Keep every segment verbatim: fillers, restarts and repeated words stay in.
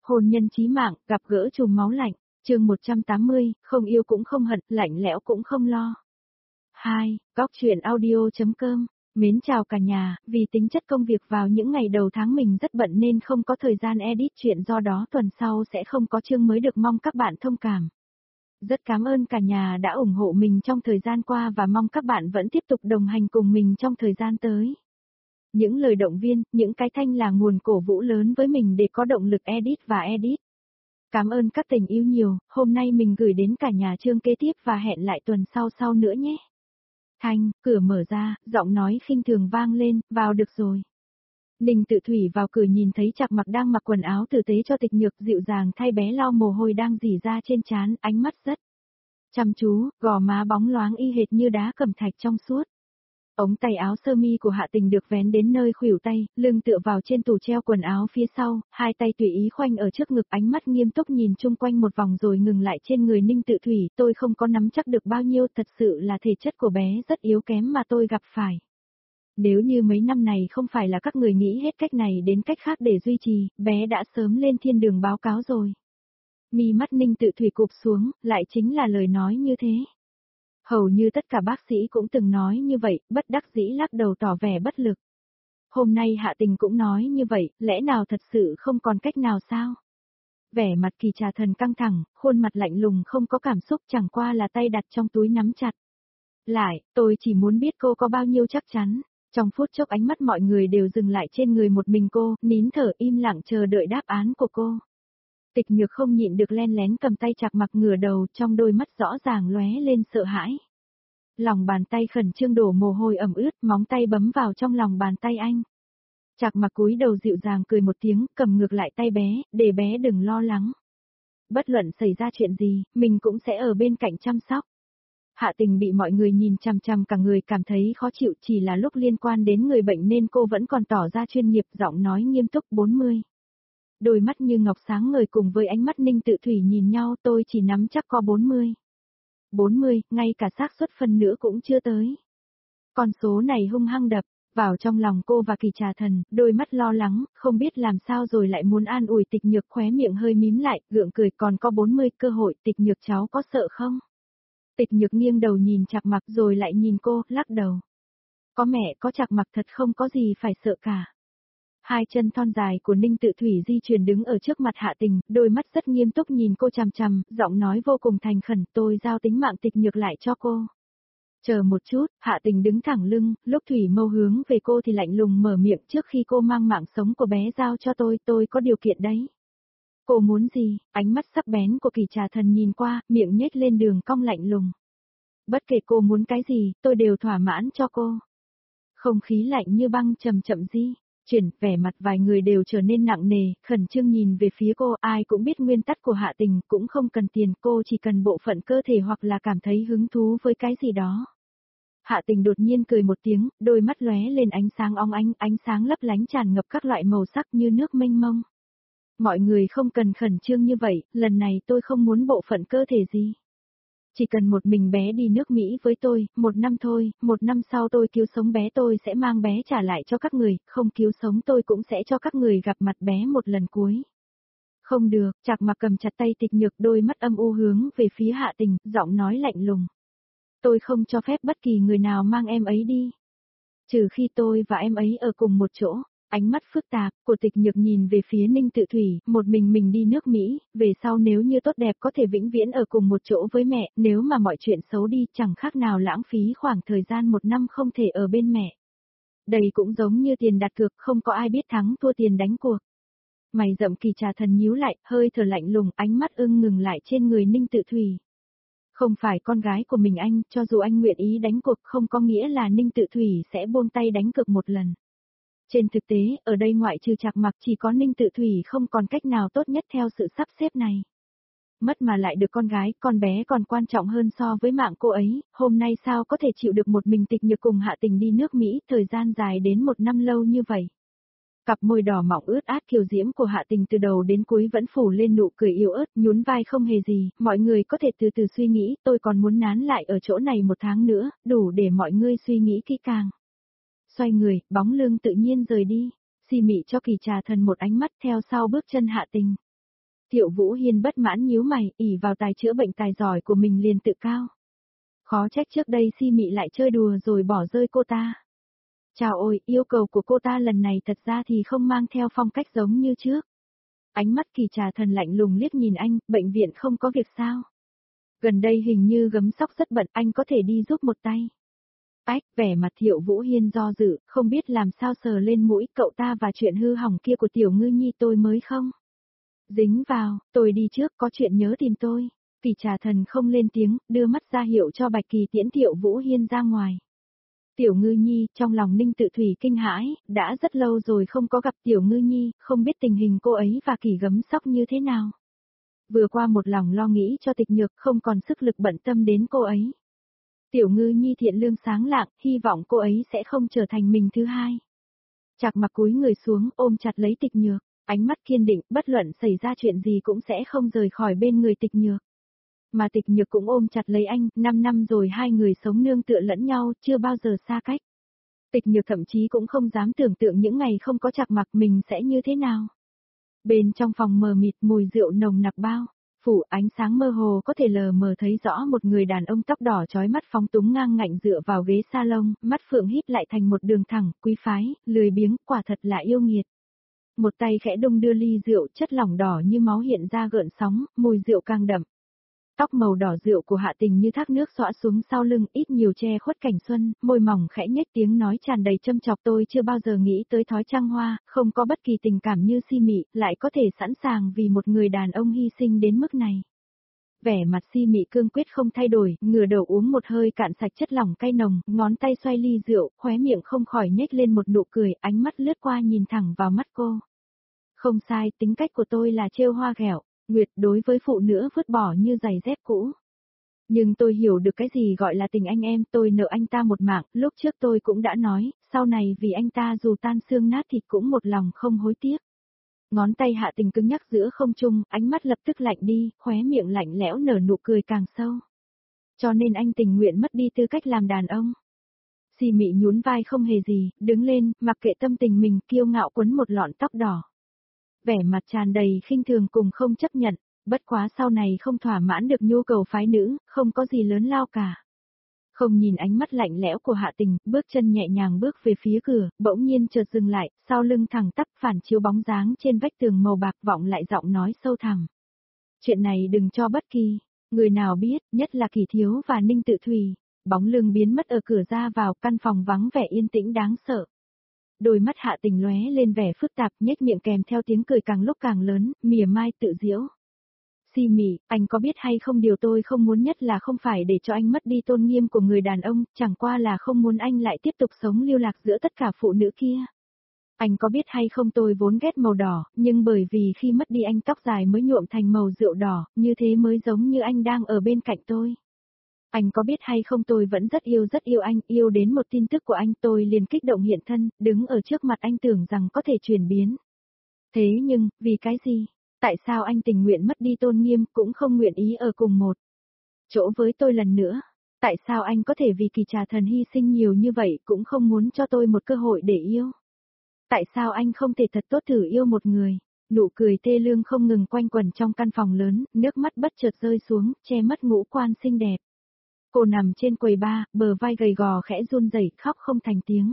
Hôn nhân chí mạng, gặp gỡ trùng máu lạnh, chương một trăm tám mươi, không yêu cũng không hận, lạnh lẽo cũng không lo. hai. Góc truyện audio.com. Mến chào cả nhà, vì tính chất công việc vào những ngày đầu tháng mình rất bận nên không có thời gian edit chuyện, do đó tuần sau sẽ không có chương mới được, mong các bạn thông cảm. Rất cảm ơn cả nhà đã ủng hộ mình trong thời gian qua và mong các bạn vẫn tiếp tục đồng hành cùng mình trong thời gian tới. Những lời động viên, những cái thanh là nguồn cổ vũ lớn với mình để có động lực edit và edit. Cảm ơn các tình yêu nhiều, hôm nay mình gửi đến cả nhà chương kế tiếp và hẹn lại tuần sau sau nữa nhé. Thanh, cửa mở ra, giọng nói khinh thường vang lên, vào được rồi. Ninh Tự Thủy vào cửa nhìn thấy Trạc Mặc đang mặc quần áo tử tế cho Tịch Nhược, dịu dàng thay bé lau mồ hôi đang rỉ ra trên trán, ánh mắt rất chăm chú, gò má bóng loáng y hệt như đá cẩm thạch trong suốt. Ống tay áo sơ mi của Hạ Tình được vén đến nơi khuỷu tay, lưng tựa vào trên tủ treo quần áo phía sau, hai tay tùy ý khoanh ở trước ngực, ánh mắt nghiêm túc nhìn chung quanh một vòng rồi ngừng lại trên người Ninh Tự Thủy. Tôi không có nắm chắc được bao nhiêu, thật sự là thể chất của bé rất yếu kém mà tôi gặp phải. Nếu như mấy năm này không phải là các người nghĩ hết cách này đến cách khác để duy trì, bé đã sớm lên thiên đường báo cáo rồi. Mi mắt Ninh Tự Thủy cụp xuống, lại chính là lời nói như thế. Hầu như tất cả bác sĩ cũng từng nói như vậy, bất đắc dĩ lắc đầu tỏ vẻ bất lực. Hôm nay Hạ Tình cũng nói như vậy, lẽ nào thật sự không còn cách nào sao? Vẻ mặt Kỳ Trà Thần căng thẳng, khuôn mặt lạnh lùng không có cảm xúc, chẳng qua là tay đặt trong túi nắm chặt. Lại, tôi chỉ muốn biết cô có bao nhiêu chắc chắn. Trong phút chốc ánh mắt mọi người đều dừng lại trên người một mình cô, nín thở im lặng chờ đợi đáp án của cô. Tịch Nhược không nhịn được len lén cầm tay Trạc Mặc, ngửa đầu, trong đôi mắt rõ ràng lóe lên sợ hãi. Lòng bàn tay khẩn trương đổ mồ hôi ẩm ướt, móng tay bấm vào trong lòng bàn tay anh. Trạc Mặc cúi đầu dịu dàng cười một tiếng, cầm ngược lại tay bé, để bé đừng lo lắng. Bất luận xảy ra chuyện gì, mình cũng sẽ ở bên cạnh chăm sóc. Hạ Tình bị mọi người nhìn chằm chằm cả người cảm thấy khó chịu, chỉ là lúc liên quan đến người bệnh nên cô vẫn còn tỏ ra chuyên nghiệp, giọng nói nghiêm túc. Bốn mươi. Đôi mắt như ngọc sáng ngời cùng với ánh mắt Ninh Tự Thủy nhìn nhau, tôi chỉ nắm chắc có bốn mươi. bốn mươi, ngay cả xác suất phần nữa cũng chưa tới. Con số này hung hăng đập vào trong lòng cô và Kỳ Trà Thần, đôi mắt lo lắng, không biết làm sao rồi lại muốn an ủi Tịch Nhược, khóe miệng hơi mím lại, gượng cười, còn có bốn mươi cơ hội, Tịch Nhược cháu có sợ không? Tịch Nhược nghiêng đầu nhìn Trạc Mặc rồi lại nhìn cô, lắc đầu. Có mẹ có Trạc Mặc thật không có gì phải sợ cả. Hai chân thon dài của Ninh Tự Thủy di chuyển đứng ở trước mặt Hạ Tình, đôi mắt rất nghiêm túc nhìn cô chằm chằm, giọng nói vô cùng thành khẩn, tôi giao tính mạng Tịch Nhược lại cho cô. Chờ một chút, Hạ Tình đứng thẳng lưng, lúc Thủy Mâu hướng về cô thì lạnh lùng mở miệng, trước khi cô mang mạng sống của bé giao cho tôi, tôi có điều kiện đấy. Cô muốn gì? Ánh mắt sắc bén của Kỳ Trà Thần nhìn qua, miệng nhếch lên đường cong lạnh lùng. Bất kể cô muốn cái gì, tôi đều thỏa mãn cho cô. Không khí lạnh như băng chậm chậm di chuyển, vẻ mặt vài người đều trở nên nặng nề, khẩn trương nhìn về phía cô, ai cũng biết nguyên tắc của Hạ Tình, cũng không cần tiền, cô chỉ cần bộ phận cơ thể hoặc là cảm thấy hứng thú với cái gì đó. Hạ Tình đột nhiên cười một tiếng, đôi mắt lóe lên ánh sáng óng ánh, ánh sáng lấp lánh tràn ngập các loại màu sắc như nước mênh mông. Mọi người không cần khẩn trương như vậy, lần này tôi không muốn bộ phận cơ thể gì. Chỉ cần một mình bé đi nước Mỹ với tôi, một năm thôi, một năm sau tôi cứu sống bé tôi sẽ mang bé trả lại cho các người, không cứu sống tôi cũng sẽ cho các người gặp mặt bé một lần cuối. Không được, Trạc Mặc cầm chặt tay Tịch Nhược, đôi mắt âm u hướng về phía Hạ Tình, giọng nói lạnh lùng. Tôi không cho phép bất kỳ người nào mang em ấy đi. Trừ khi tôi và em ấy ở cùng một chỗ. Ánh mắt phức tạp của Tịch Nhược nhìn về phía Ninh Tự Thủy, một mình mình đi nước Mỹ, về sau nếu như tốt đẹp có thể vĩnh viễn ở cùng một chỗ với mẹ, nếu mà mọi chuyện xấu đi chẳng khác nào lãng phí khoảng thời gian một năm không thể ở bên mẹ. Đây cũng giống như tiền đặt cược, không có ai biết thắng thua tiền đánh cuộc. Mày rậm Kỳ Trà Thần nhíu lại, hơi thở lạnh lùng, ánh mắt ưng ngừng lại trên người Ninh Tự Thủy. Không phải con gái của mình anh, cho dù anh nguyện ý đánh cuộc không có nghĩa là Ninh Tự Thủy sẽ buông tay đánh cược một lần. Trên thực tế, ở đây ngoại trừ Trạc Mặc chỉ có Ninh Tự Thủy không còn cách nào tốt nhất theo sự sắp xếp này. Mất mà lại được con gái, con bé còn quan trọng hơn so với mạng cô ấy, hôm nay sao có thể chịu được một mình Tịch Nhược cùng Hạ Tình đi nước Mỹ, thời gian dài đến một năm lâu như vậy. Cặp môi đỏ mọng ướt át kiều diễm của Hạ Tình từ đầu đến cuối vẫn phủ lên nụ cười yếu ớt, nhún vai không hề gì, mọi người có thể từ từ suy nghĩ, tôi còn muốn nán lại ở chỗ này một tháng nữa, đủ để mọi người suy nghĩ kỹ càng. Xoay người, bóng lưng tự nhiên rời đi, Si Mị cho Kỳ Trà Thần một ánh mắt theo sau bước chân Hạ Tình. Thiệu Vũ Hiên bất mãn nhíu mày, ỷ vào tài chữa bệnh tài giỏi của mình liền tự cao. Khó trách trước đây Si Mị lại chơi đùa rồi bỏ rơi cô ta. Chào ôi, yêu cầu của cô ta lần này thật ra thì không mang theo phong cách giống như trước. Ánh mắt Kỳ Trà Thần lạnh lùng liếc nhìn anh, bệnh viện không có việc sao? Gần đây hình như Gấm Sóc rất bận, anh có thể đi giúp một tay. Ách, vẻ mặt Thiệu Vũ Hiên do dự, không biết làm sao sờ lên mũi cậu ta và chuyện hư hỏng kia của Tiểu Ngư Nhi tôi mới không? Dính vào, tôi đi trước, có chuyện nhớ tìm tôi. Kỳ Trà Thần không lên tiếng, đưa mắt ra hiệu cho Bạch Kỳ tiễn Thiệu Vũ Hiên ra ngoài. Tiểu Ngư Nhi, trong lòng Ninh Tự Thủy kinh hãi, đã rất lâu rồi không có gặp Tiểu Ngư Nhi, không biết tình hình cô ấy và Kỳ Gấm Sóc như thế nào. Vừa qua một lòng lo nghĩ cho Tịch Nhược, không còn sức lực bận tâm đến cô ấy. Tiểu Ngư Nhi thiện lương sáng lạng, hy vọng cô ấy sẽ không trở thành mình thứ hai. Trạc Mặc cúi người xuống, ôm chặt lấy Tịch Nhược, ánh mắt kiên định, bất luận xảy ra chuyện gì cũng sẽ không rời khỏi bên người Tịch Nhược. Mà Tịch Nhược cũng ôm chặt lấy anh, năm năm rồi hai người sống nương tựa lẫn nhau, chưa bao giờ xa cách. Tịch Nhược thậm chí cũng không dám tưởng tượng những ngày không có Trạc Mặc mình sẽ như thế nào. Bên trong phòng mờ mịt mùi rượu nồng nặc bao, phủ ánh sáng mơ hồ có thể lờ mờ thấy rõ một người đàn ông tóc đỏ chói mắt phóng túng ngang ngạnh dựa vào ghế salon, mắt phượng híp lại thành một đường thẳng, quý phái, lười biếng, quả thật là yêu nghiệt. Một tay khẽ đung đưa ly rượu, chất lỏng đỏ như máu hiện ra gợn sóng, mùi rượu càng đậm. Tóc màu đỏ rượu của Hạ Tình như thác nước xõa xuống sau lưng, ít nhiều che khuất cảnh xuân, môi mỏng khẽ nhếch tiếng nói tràn đầy châm chọc. Tôi chưa bao giờ nghĩ tới thói trăng hoa, không có bất kỳ tình cảm như Si Mị, lại có thể sẵn sàng vì một người đàn ông hy sinh đến mức này. Vẻ mặt Si Mị cương quyết không thay đổi, ngửa đầu uống một hơi cạn sạch chất lỏng cay nồng, ngón tay xoay ly rượu, khóe miệng không khỏi nhếch lên một nụ cười, ánh mắt lướt qua nhìn thẳng vào mắt cô. Không sai, tính cách của tôi là trêu hoa ghẹo. Nguyệt đối với phụ nữ vứt bỏ như giày dép cũ. Nhưng tôi hiểu được cái gì gọi là tình anh em, tôi nợ anh ta một mạng, lúc trước tôi cũng đã nói, sau này vì anh ta dù tan xương nát thịt cũng một lòng không hối tiếc. Ngón tay Hạ Tình cứng nhắc giữa không trung, ánh mắt lập tức lạnh đi, khóe miệng lạnh lẽo nở nụ cười càng sâu. Cho nên anh tình nguyện mất đi tư cách làm đàn ông. Si Mị nhún vai không hề gì, đứng lên, mặc kệ tâm tình mình, kiêu ngạo quấn một lọn tóc đỏ. Vẻ mặt tràn đầy khinh thường cùng không chấp nhận, bất quá sau này không thỏa mãn được nhu cầu phái nữ, không có gì lớn lao cả. Không nhìn ánh mắt lạnh lẽo của Hạ Tình, bước chân nhẹ nhàng bước về phía cửa, bỗng nhiên chợt dừng lại, sau lưng thẳng tắp phản chiếu bóng dáng trên vách tường màu bạc vọng lại giọng nói sâu thẳm. Chuyện này đừng cho bất kỳ người nào biết, nhất là Kỳ Thiếu và Ninh Tự Thủy. Bóng lưng biến mất ở cửa ra vào, căn phòng vắng vẻ yên tĩnh đáng sợ. Đôi mắt Hạ Tình lóe lên vẻ phức tạp, nhếch miệng kèm theo tiếng cười càng lúc càng lớn, mỉa mai tự giễu. Si Mị, anh có biết hay không, điều tôi không muốn nhất là không phải để cho anh mất đi tôn nghiêm của người đàn ông, chẳng qua là không muốn anh lại tiếp tục sống lưu lạc giữa tất cả phụ nữ kia. Anh có biết hay không, tôi vốn ghét màu đỏ, nhưng bởi vì khi mất đi anh tóc dài mới nhuộm thành màu rượu đỏ, như thế mới giống như anh đang ở bên cạnh tôi. Anh có biết hay không, tôi vẫn rất yêu rất yêu anh, yêu đến một tin tức của anh tôi liền kích động hiện thân, đứng ở trước mặt anh tưởng rằng có thể chuyển biến. Thế nhưng, vì cái gì? Tại sao anh tình nguyện mất đi tôn nghiêm, cũng không nguyện ý ở cùng một chỗ với tôi lần nữa? Tại sao anh có thể vì Kỳ Trà Thần hy sinh nhiều như vậy cũng không muốn cho tôi một cơ hội để yêu? Tại sao anh không thể thật tốt thử yêu một người? Nụ cười tê lương không ngừng quanh quẩn trong căn phòng lớn, nước mắt bất chợt rơi xuống, che mất ngũ quan xinh đẹp. Cô nằm trên quầy bar, bờ vai gầy gò khẽ run rẩy, khóc không thành tiếng.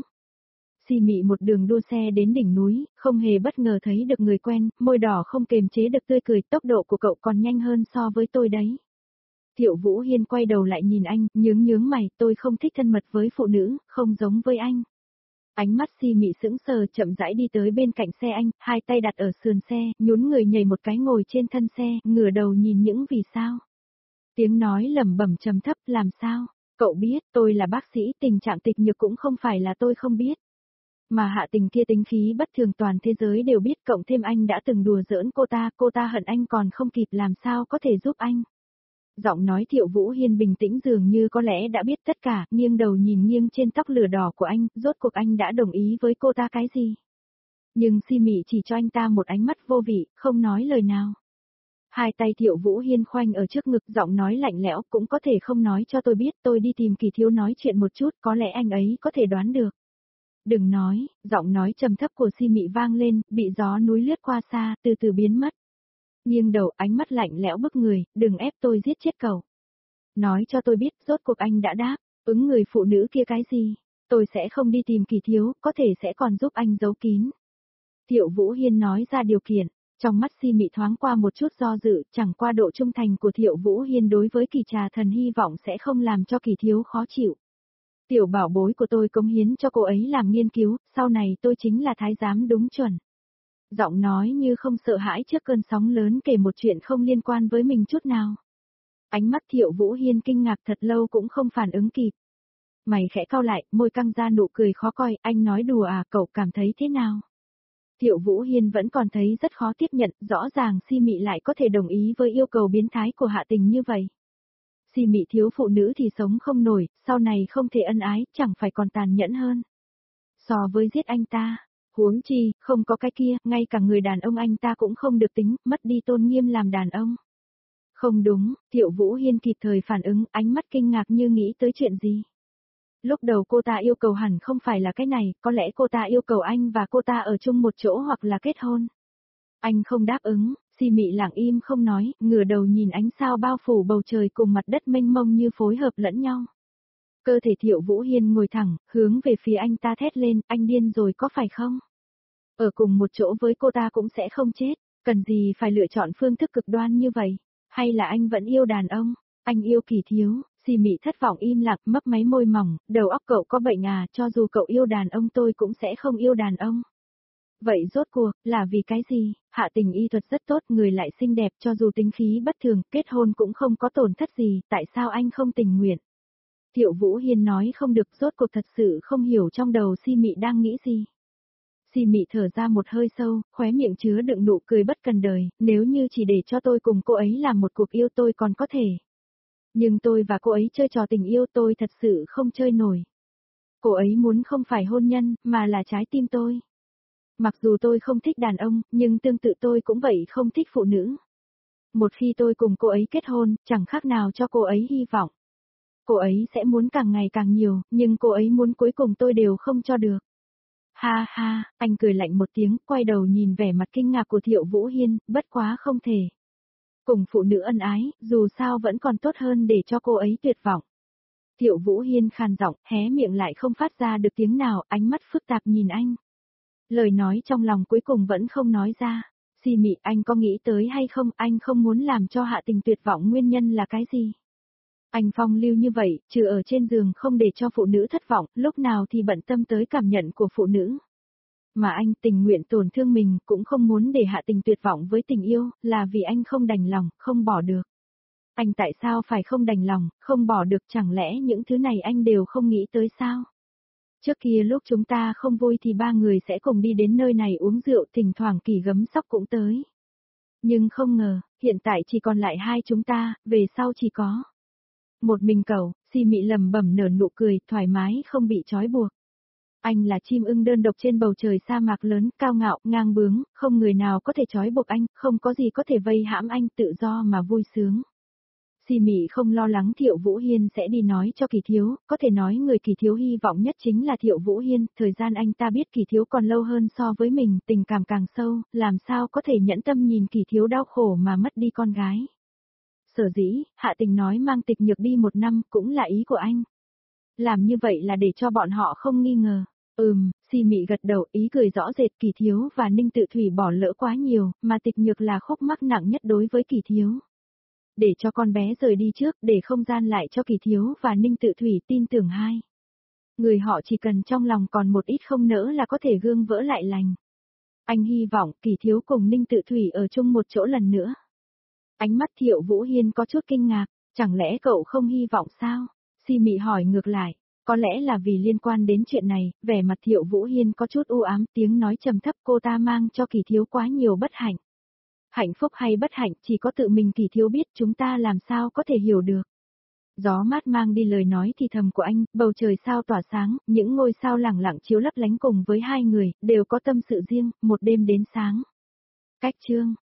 Si Mị một đường đua xe đến đỉnh núi, không hề bất ngờ thấy được người quen, môi đỏ không kềm chế được tươi cười, tốc độ của cậu còn nhanh hơn so với tôi đấy. Thiệu Vũ Hiên quay đầu lại nhìn anh, nhướng nhướng mày, tôi không thích thân mật với phụ nữ, không giống với anh. Ánh mắt Si Mị sững sờ, chậm rãi đi tới bên cạnh xe anh, hai tay đặt ở sườn xe, nhún người nhảy một cái ngồi trên thân xe, ngửa đầu nhìn những vì sao. Tiếng nói lẩm bẩm trầm thấp, làm sao? Cậu biết, tôi là bác sĩ, tình trạng Tịch Nhược cũng không phải là tôi không biết. Mà Hạ Tình kia tính khí bất thường toàn thế giới đều biết, cộng thêm anh đã từng đùa giỡn cô ta, cô ta hận anh còn không kịp, làm sao có thể giúp anh. Giọng nói Thiệu Vũ Hiên bình tĩnh dường như có lẽ đã biết tất cả, nghiêng đầu nhìn nghiêng trên tóc lửa đỏ của anh, rốt cuộc anh đã đồng ý với cô ta cái gì. Nhưng Si Mị chỉ cho anh ta một ánh mắt vô vị, không nói lời nào. Hai tay Thiệu Vũ Hiên khoanh ở trước ngực, giọng nói lạnh lẽo, cũng có thể không nói cho tôi biết, tôi đi tìm Kỳ Thiếu nói chuyện một chút, có lẽ anh ấy có thể đoán được. Đừng nói, giọng nói trầm thấp của Si Mị vang lên, bị gió núi lướt qua xa, từ từ biến mất. Nghiêng đầu, ánh mắt lạnh lẽo bức người, đừng ép tôi giết chết cậu. Nói cho tôi biết, rốt cuộc anh đã đáp, ứng người phụ nữ kia cái gì? Tôi sẽ không đi tìm Kỳ Thiếu, có thể sẽ còn giúp anh giấu kín. Thiệu Vũ Hiên nói ra điều kiện, trong mắt Si Mị thoáng qua một chút do dự, chẳng qua độ trung thành của Thiệu Vũ Hiên đối với Kỳ Trà Thần hy vọng sẽ không làm cho Kỳ Thiếu khó chịu. Tiểu bảo bối của tôi cống hiến cho cô ấy làm nghiên cứu, sau này tôi chính là thái giám đúng chuẩn. Giọng nói như không sợ hãi trước cơn sóng lớn kể một chuyện không liên quan với mình chút nào. Ánh mắt Thiệu Vũ Hiên kinh ngạc thật lâu cũng không phản ứng kịp. Mày khẽ cau lại, môi căng ra nụ cười khó coi, anh nói đùa à, cậu cảm thấy thế nào? Thiệu Vũ Hiên vẫn còn thấy rất khó tiếp nhận, rõ ràng Si Mị lại có thể đồng ý với yêu cầu biến thái của Hạ Tình như vậy. Si Mị thiếu phụ nữ thì sống không nổi, sau này không thể ân ái, chẳng phải còn tàn nhẫn hơn. So với giết anh ta, huống chi, không có cái kia, ngay cả người đàn ông anh ta cũng không được tính, mất đi tôn nghiêm làm đàn ông. Không đúng, Thiệu Vũ Hiên kịp thời phản ứng, ánh mắt kinh ngạc như nghĩ tới chuyện gì. Lúc đầu cô ta yêu cầu hẳn không phải là cái này, có lẽ cô ta yêu cầu anh và cô ta ở chung một chỗ hoặc là kết hôn. Anh không đáp ứng, Si Mị lặng im không nói, ngửa đầu nhìn ánh sao bao phủ bầu trời cùng mặt đất mênh mông như phối hợp lẫn nhau. Cơ thể Thiệu Vũ Hiên ngồi thẳng, hướng về phía anh ta thét lên, anh điên rồi có phải không? Ở cùng một chỗ với cô ta cũng sẽ không chết, cần gì phải lựa chọn phương thức cực đoan như vậy? Hay là anh vẫn yêu đàn ông? Anh yêu Kỳ Thiếu. Si Mị thất vọng im lặng, mấp máy môi mỏng, đầu óc cậu có bệnh à, cho dù cậu yêu đàn ông tôi cũng sẽ không yêu đàn ông. Vậy rốt cuộc, là vì cái gì? Hạ Tình y thuật rất tốt, người lại xinh đẹp, cho dù tính khí bất thường, kết hôn cũng không có tổn thất gì, tại sao anh không tình nguyện? Thiệu Vũ Hiên nói không được, rốt cuộc thật sự không hiểu trong đầu Si Mị đang nghĩ gì. Si Mị thở ra một hơi sâu, khóe miệng chứa đựng nụ cười bất cần đời, nếu như chỉ để cho tôi cùng cô ấy làm một cuộc yêu tôi còn có thể. Nhưng tôi và cô ấy chơi trò tình yêu tôi thật sự không chơi nổi. Cô ấy muốn không phải hôn nhân, mà là trái tim tôi. Mặc dù tôi không thích đàn ông, nhưng tương tự tôi cũng vậy không thích phụ nữ. Một khi tôi cùng cô ấy kết hôn, chẳng khác nào cho cô ấy hy vọng. Cô ấy sẽ muốn càng ngày càng nhiều, nhưng cô ấy muốn cuối cùng tôi đều không cho được. Ha ha, anh cười lạnh một tiếng, quay đầu nhìn vẻ mặt kinh ngạc của Thiệu Vũ Hiên, bất quá không thể. Cùng phụ nữ ân ái, dù sao vẫn còn tốt hơn để cho cô ấy tuyệt vọng. Thiệu Vũ Hiên khàn giọng, hé miệng lại không phát ra được tiếng nào, ánh mắt phức tạp nhìn anh. Lời nói trong lòng cuối cùng vẫn không nói ra. Si Mị, anh có nghĩ tới hay không, anh không muốn làm cho Hạ Tình tuyệt vọng nguyên nhân là cái gì? Anh phong lưu như vậy, trừ ở trên giường không để cho phụ nữ thất vọng, lúc nào thì bận tâm tới cảm nhận của phụ nữ. Mà anh tình nguyện tổn thương mình, cũng không muốn để Hạ Tình tuyệt vọng với tình yêu, là vì anh không đành lòng, không bỏ được. Anh tại sao phải không đành lòng, không bỏ được, chẳng lẽ những thứ này anh đều không nghĩ tới sao? Trước kia lúc chúng ta không vui thì ba người sẽ cùng đi đến nơi này uống rượu, thỉnh thoảng Kỳ Gấm Sóc cũng tới. Nhưng không ngờ, hiện tại chỉ còn lại hai chúng ta, về sau chỉ có một mình cậu. Si Mị lầm bẩm nở nụ cười, thoải mái không bị trói buộc. Anh là chim ưng đơn độc trên bầu trời sa mạc lớn, cao ngạo, ngang bướng, không người nào có thể trói buộc anh, không có gì có thể vây hãm anh, tự do mà vui sướng. Si Mị không lo lắng Thiệu Vũ Hiên sẽ đi nói cho Kỳ Thiếu, có thể nói người Kỳ Thiếu hy vọng nhất chính là Thiệu Vũ Hiên, thời gian anh ta biết Kỳ Thiếu còn lâu hơn so với mình, tình cảm càng sâu, làm sao có thể nhẫn tâm nhìn Kỳ Thiếu đau khổ mà mất đi con gái. Sở dĩ, Hạ Tình nói mang tịch nhược đi một năm, cũng là ý của anh. Làm như vậy là để cho bọn họ không nghi ngờ. Ừm, Si Mị gật đầu, ý cười rõ rệt, Kỳ Thiếu và Ninh Tự Thủy bỏ lỡ quá nhiều, mà tịch nhược là khúc mắc nặng nhất đối với Kỳ Thiếu. Để cho con bé rời đi trước, để không gian lại cho Kỳ Thiếu và Ninh Tự Thủy tin tưởng hai. Người họ chỉ cần trong lòng còn một ít không nỡ là có thể gương vỡ lại lành. Anh hy vọng Kỳ Thiếu cùng Ninh Tự Thủy ở chung một chỗ lần nữa. Ánh mắt Thiệu Vũ Hiên có chút kinh ngạc, chẳng lẽ cậu không hy vọng sao? Si Mị hỏi ngược lại, có lẽ là vì liên quan đến chuyện này, vẻ mặt Thiệu Vũ Hiên có chút u ám, tiếng nói trầm thấp, cô ta mang cho Kỳ Thiếu quá nhiều bất hạnh. Hạnh phúc hay bất hạnh chỉ có tự mình Kỳ Thiếu biết, chúng ta làm sao có thể hiểu được. Gió mát mang đi lời nói thì thầm của anh, bầu trời sao tỏa sáng, những ngôi sao lẳng lặng chiếu lấp lánh cùng với hai người, đều có tâm sự riêng, một đêm đến sáng. Cách chương